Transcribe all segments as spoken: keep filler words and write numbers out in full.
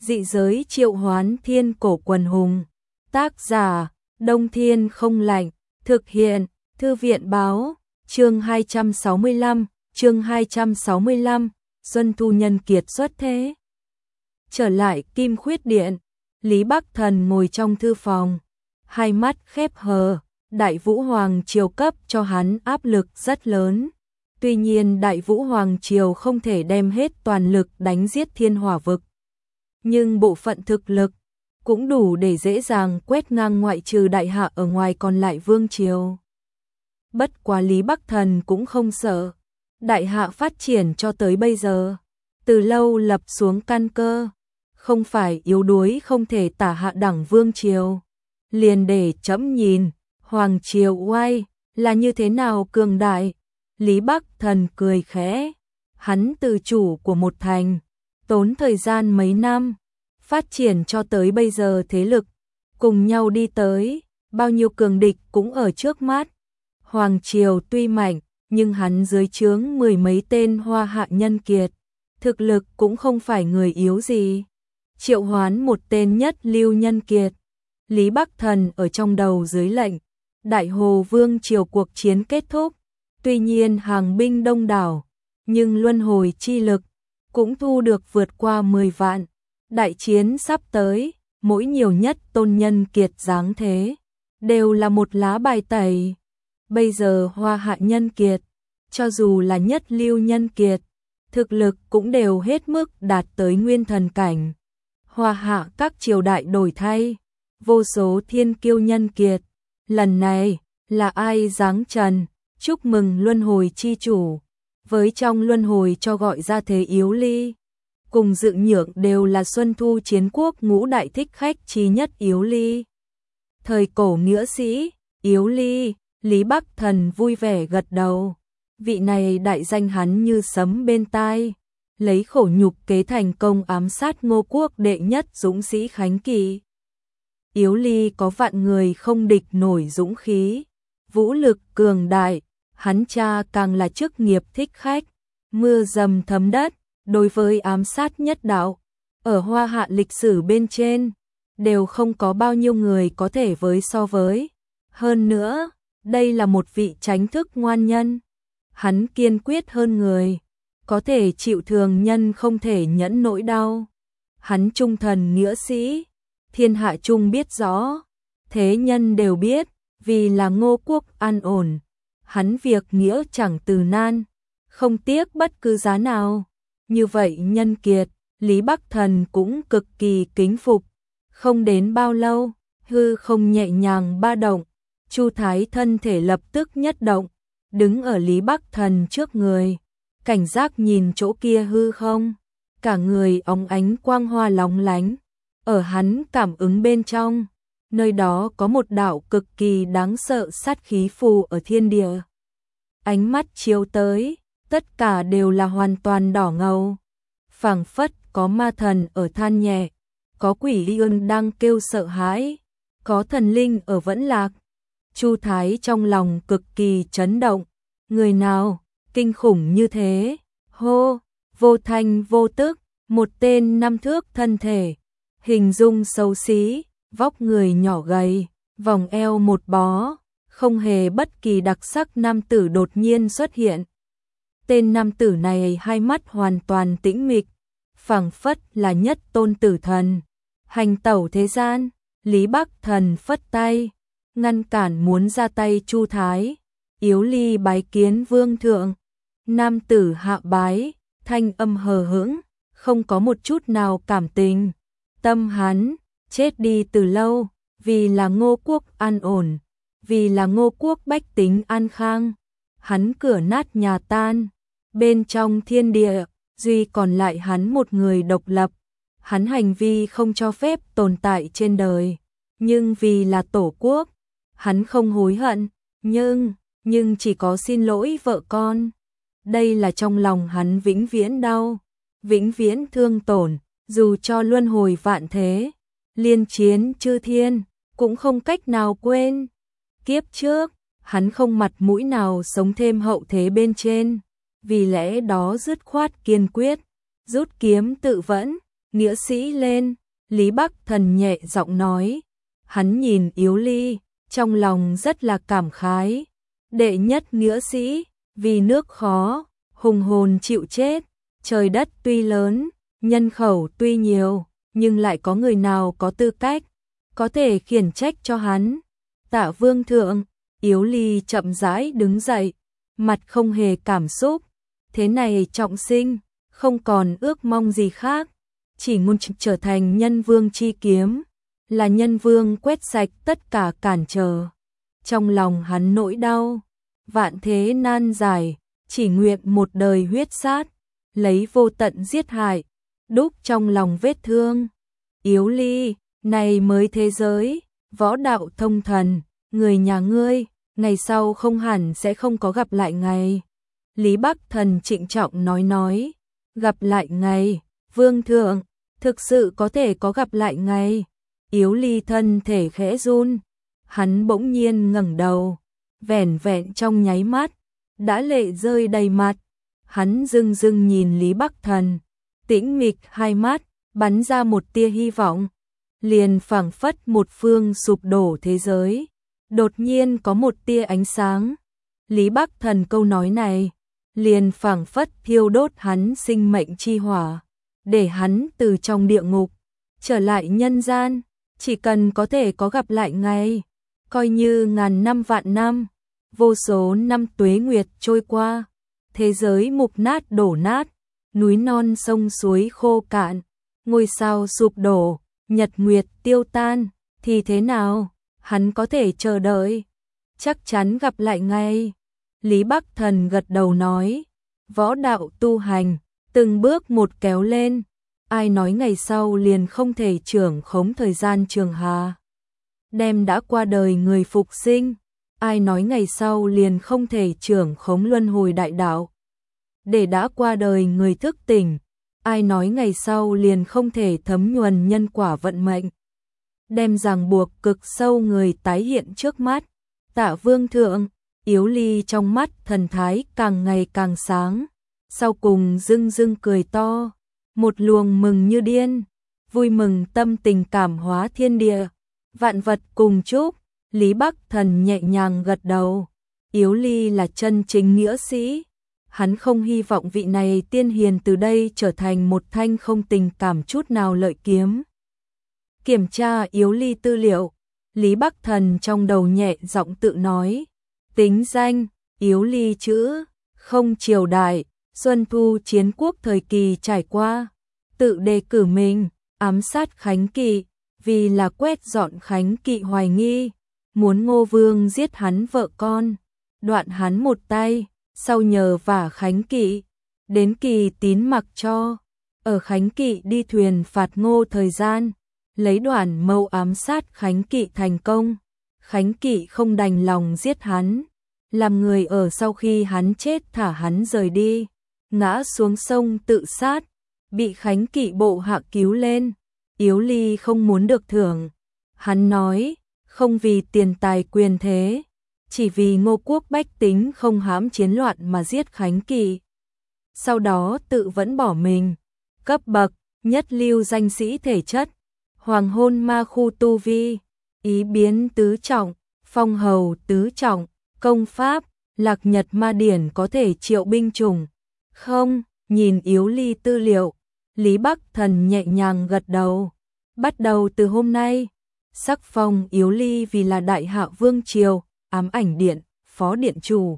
Dị giới triệu hoán thiên cổ quần hùng. Tác giả, Đông Thiên không lạnh. Thực hiện, Thư viện báo. Chương hai trăm sáu mươi lăm, chương hai trăm sáu mươi lăm, Xuân Thu nhân kiệt xuất thế. Trở lại Kim Khuyết Điện, Lý Bắc Thần ngồi trong thư phòng, hai mắt khép hờ. Đại Vũ Hoàng Triều cấp cho hắn áp lực rất lớn. Tuy nhiên Đại Vũ Hoàng Triều không thể đem hết toàn lực đánh giết Thiên Hỏa Vực. Nhưng bộ phận thực lực cũng đủ để dễ dàng quét ngang ngoại trừ đại hạ ở ngoài còn lại vương triều. Bất quá Lý Bắc Thần cũng không sợ. Đại hạ phát triển cho tới bây giờ, từ lâu lập xuống căn cơ. Không phải yếu đuối không thể tả hạ đẳng vương triều. Liền để chấm nhìn, Hoàng triều oai là như thế nào cường đại. Lý Bắc Thần cười khẽ. Hắn từ chủ của một thành, tốn thời gian mấy năm, phát triển cho tới bây giờ thế lực, cùng nhau đi tới, bao nhiêu cường địch cũng ở trước mắt. Hoàng triều tuy mạnh, nhưng hắn dưới trướng mười mấy tên hoa hạ nhân kiệt, thực lực cũng không phải người yếu gì. Triệu hoán một tên nhất lưu nhân kiệt, Lý Bắc Thần ở trong đầu dưới lệnh. Đại Hồ Vương triều cuộc chiến kết thúc, tuy nhiên hàng binh đông đảo, nhưng luân hồi chi lực cũng thu được vượt qua mười vạn. Đại chiến sắp tới, mỗi nhiều nhất tôn nhân kiệt dáng thế, đều là một lá bài tẩy. Bây giờ hoa hạ nhân kiệt, cho dù là nhất lưu nhân kiệt, thực lực cũng đều hết mức đạt tới nguyên thần cảnh. Hoa hạ các triều đại đổi thay, vô số thiên kiêu nhân kiệt. Lần này, là ai giáng trần, chúc mừng luân hồi chi chủ. Với trong luân hồi cho gọi ra thế Yếu Ly. Cùng dự nhượng đều là Xuân Thu chiến quốc ngũ đại thích khách chí nhất Yếu Ly. Thời cổ nghĩa sĩ, Yếu Ly, Lý Bắc Thần vui vẻ gật đầu. Vị này đại danh hắn như sấm bên tai. Lấy khổ nhục kế thành công ám sát Ngô Quốc đệ nhất dũng sĩ Khánh Kỳ. Yếu Ly có vạn người không địch nổi dũng khí, vũ lực cường đại, hắn cha càng là chức nghiệp thích khách, mưa dầm thấm đất. Đối với ám sát nhất đạo, ở hoa hạ lịch sử bên trên, đều không có bao nhiêu người có thể với so với. Hơn nữa, đây là một vị tránh thức ngoan nhân. Hắn kiên quyết hơn người, có thể chịu thường nhân không thể nhẫn nỗi đau. Hắn trung thần nghĩa sĩ, thiên hạ chung biết rõ, thế nhân đều biết, vì là Ngô Quốc an ổn. Hắn việc nghĩa chẳng từ nan, không tiếc bất cứ giá nào. Như vậy nhân kiệt, Lý Bắc Thần cũng cực kỳ kính phục. Không đến bao lâu, hư không nhẹ nhàng ba động, Chu Thái thân thể lập tức nhất động, đứng ở Lý Bắc Thần trước người, cảnh giác nhìn chỗ kia hư không, cả người óng ánh quang hoa lóng lánh. Ở hắn cảm ứng bên trong, nơi đó có một đạo cực kỳ đáng sợ sát khí phù ở thiên địa. Ánh mắt chiếu tới, tất cả đều là hoàn toàn đỏ ngầu. Phảng phất có ma thần ở than nhẹ, có quỷ liên đang kêu sợ hãi, có thần linh ở vẫn lạc. Chu Thái trong lòng cực kỳ chấn động. Người nào kinh khủng như thế? Hô, vô thanh vô tức, một tên năm thước thân thể, hình dung xấu xí, vóc người nhỏ gầy, vòng eo một bó, không hề bất kỳ đặc sắc nam tử đột nhiên xuất hiện. Tên nam tử này hai mắt hoàn toàn tĩnh mịch, phảng phất là nhất tôn tử thần, hành tẩu thế gian. Lý Bắc Thần phất tay, ngăn cản muốn ra tay Chu Thái. Yếu Ly bái kiến vương thượng. Nam tử hạ bái, thanh âm hờ hững, không có một chút nào cảm tình. Tâm hắn chết đi từ lâu, vì là Ngô Quốc an ổn, vì là Ngô Quốc bách tính an khang. Hắn cửa nát nhà tan, bên trong thiên địa, duy còn lại hắn một người độc lập. Hắn hành vi không cho phép tồn tại trên đời, nhưng vì là Tổ quốc, hắn không hối hận, nhưng, nhưng chỉ có xin lỗi vợ con. Đây là trong lòng hắn vĩnh viễn đau, vĩnh viễn thương tổn, dù cho luân hồi vạn thế, liên chiến chư thiên, cũng không cách nào quên. Kiếp trước, hắn không mặt mũi nào sống thêm hậu thế bên trên, vì lẽ đó dứt khoát kiên quyết, rút kiếm tự vẫn, nghĩa sĩ lên, Lý Bắc Thần nhẹ giọng nói. Hắn nhìn Yếu Ly, trong lòng rất là cảm khái. Đệ nhất nghĩa sĩ, vì nước khó, hùng hồn chịu chết, trời đất tuy lớn, nhân khẩu tuy nhiều, nhưng lại có người nào có tư cách, có thể khiển trách cho hắn. Tạ Vương thượng, Yếu Ly chậm rãi đứng dậy, mặt không hề cảm xúc. Thế này trọng sinh, không còn ước mong gì khác, chỉ muốn trở thành nhân vương chi kiếm, là nhân vương quét sạch tất cả cản trở. Trong lòng hắn nỗi đau, vạn thế nan giải, chỉ nguyện một đời huyết sát, lấy vô tận giết hại, đúc trong lòng vết thương. Yếu Ly, này mới thế giới, võ đạo thông thần, người nhà ngươi, ngày sau không hẳn sẽ không có gặp lại ngày. Lý Bắc Thần trịnh trọng nói nói, gặp lại ngày, Vương thượng, thực sự có thể có gặp lại ngày. Yếu Ly thân thể khẽ run, hắn bỗng nhiên ngẩng đầu, vẻn vẹn trong nháy mắt, đã lệ rơi đầy mặt. Hắn dưng dưng nhìn Lý Bắc Thần, tĩnh mịch hai mắt, bắn ra một tia hy vọng, liền phảng phất một phương sụp đổ thế giới, đột nhiên có một tia ánh sáng. Lý Bắc Thần câu nói này, liền phảng phất thiêu đốt hắn sinh mệnh chi hỏa, để hắn từ trong địa ngục trở lại nhân gian. Chỉ cần có thể có gặp lại ngày, coi như ngàn năm vạn năm, vô số năm tuế nguyệt trôi qua, thế giới mục nát đổ nát, núi non sông suối khô cạn, ngôi sao sụp đổ, nhật nguyệt tiêu tan, thì thế nào, hắn có thể chờ đợi, chắc chắn gặp lại ngay. Lý Bắc Thần gật đầu nói, võ đạo tu hành, từng bước một kéo lên, ai nói ngày sau liền không thể trưởng khống thời gian trường hà, đem đã qua đời người phục sinh, ai nói ngày sau liền không thể trưởng khống luân hồi đại đạo, để đã qua đời người thức tỉnh, ai nói ngày sau liền không thể thấm nhuần nhân quả vận mệnh, đem ràng buộc cực sâu người tái hiện trước mắt. Tạ Vương thượng, Yếu Ly trong mắt thần thái càng ngày càng sáng, sau cùng dưng dưng cười to, một luồng mừng như điên, vui mừng tâm tình cảm hóa thiên địa, vạn vật cùng chúc. Lý Bắc Thần nhẹ nhàng gật đầu, Yếu Ly là chân chính nghĩa sĩ, hắn không hy vọng vị này tiên hiền từ đây trở thành một thanh không tình cảm chút nào lợi kiếm. Kiểm tra Yếu Ly tư liệu, Lý Bắc Thần trong đầu nhẹ giọng tự nói, tính danh, Yếu Ly chữ, không triều đại, xuân thu chiến quốc thời kỳ trải qua, tự đề cử mình, ám sát Khánh Kỵ, vì là quét dọn Khánh Kỵ hoài nghi, muốn Ngô Vương giết hắn vợ con, đoạn hắn một tay, sau nhờ vả Khánh Kỵ, đến Kỳ Tín mặc cho, ở Khánh Kỵ đi thuyền phạt Ngô thời gian, lấy đoàn mâu ám sát Khánh Kỵ thành công, Khánh Kỵ không đành lòng giết hắn, làm người ở sau khi hắn chết thả hắn rời đi, ngã xuống sông tự sát, bị Khánh Kỵ bộ hạ cứu lên. Yếu Ly không muốn được thưởng, hắn nói, không vì tiền tài quyền thế, chỉ vì Ngô quốc bách tính không hãm chiến loạn mà giết Khánh Kỵ. Sau đó tự vẫn bỏ mình, cấp bậc, nhất lưu danh sĩ thể chất, hoàng hôn ma khu tu vi, ý biến tứ trọng, phong hầu tứ trọng, công pháp, lạc nhật ma điển có thể triệu binh chủng. Không, nhìn Yếu Ly tư liệu, Lý Bắc Thần nhẹ nhàng gật đầu. Bắt đầu từ hôm nay, sắc phong Yếu Ly vì là Đại Hạ Vương Triều, ám ảnh điện, phó điện chủ.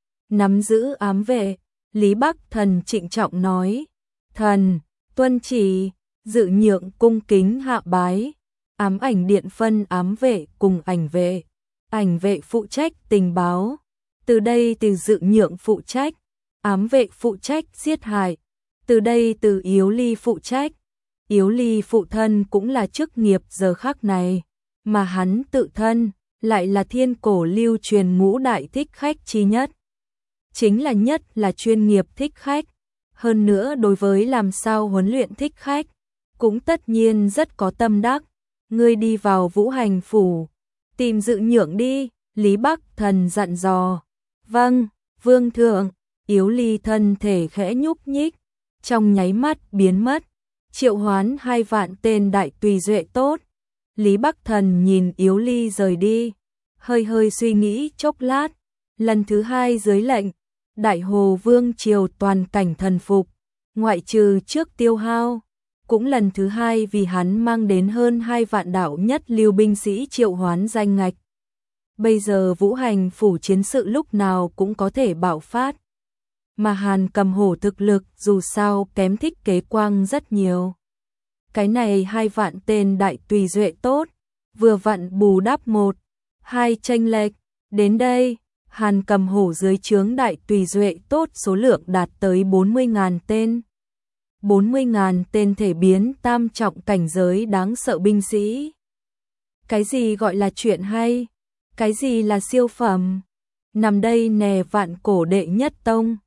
Nắm giữ ám vệ, Lý Bắc Thần trịnh trọng nói, thần, tuân chỉ, dự nhượng cung kính hạ bái, ám ảnh điện phân ám vệ cùng ảnh vệ, ảnh vệ phụ trách tình báo, từ đây từ dự nhượng phụ trách, ám vệ phụ trách giết hại, từ đây từ Yếu Ly phụ trách. Yếu Ly phụ thân cũng là chức nghiệp giờ khắc này, mà hắn tự thân lại là thiên cổ lưu truyền ngũ đại thích khách chi nhất. Chính là nhất là chuyên nghiệp thích khách, hơn nữa đối với làm sao huấn luyện thích khách, cũng tất nhiên rất có tâm đắc. Ngươi đi vào Vũ Hành phủ, tìm dự nhượng đi, Lý Bắc Thần dặn dò. Vâng, Vương thượng. Yếu Ly thân thể khẽ nhúc nhích, trong nháy mắt biến mất. triệu hoán hai vạn tên đại tùy duệ tốt. Lý Bắc Thần nhìn Yếu Ly rời đi, hơi hơi suy nghĩ chốc lát, lần thứ hai dưới lệnh, Đại Hồ Vương triều toàn cảnh thần phục, ngoại trừ trước Tiêu Hao, cũng lần thứ hai vì hắn mang đến hơn hai vạn đạo nhất lưu binh sĩ triệu hoán danh ngạch. Bây giờ Vũ Hành phủ chiến sự lúc nào cũng có thể bạo phát, mà Hàn Cầm Hổ thực lực dù sao kém Thích Kế Quang rất nhiều. Cái này hai vạn tên đại tùy duệ tốt, vừa vặn bù đắp một, hai chênh lệch. Đến đây, Hàn Cầm Hổ dưới trướng đại tùy duệ tốt số lượng đạt tới bốn mươi nghìn tên. bốn mươi nghìn tên thể biến tam trọng cảnh giới đáng sợ binh sĩ. Cái gì gọi là chuyện hay? Cái gì là siêu phẩm? Nằm đây nè vạn cổ đệ nhất tông.